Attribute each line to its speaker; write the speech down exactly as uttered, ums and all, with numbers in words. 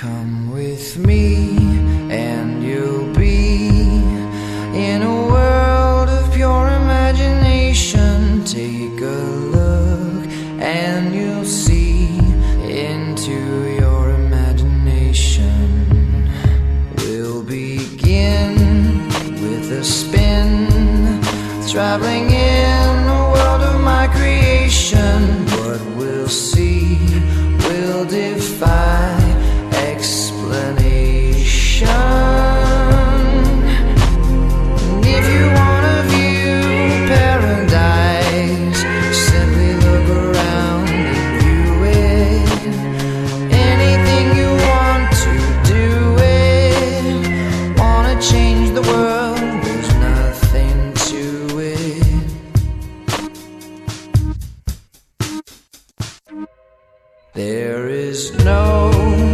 Speaker 1: Come with me and you'll be in a world of pure imagination. Take a look and you'll see into your imagination. We'll begin with a spin, traveling in a world of my creation. What we'll see will defy explanation. And if you wanna view paradise, simply look around and view it. Anything you want to do it. Wanna change the world, there's nothing to it. There is no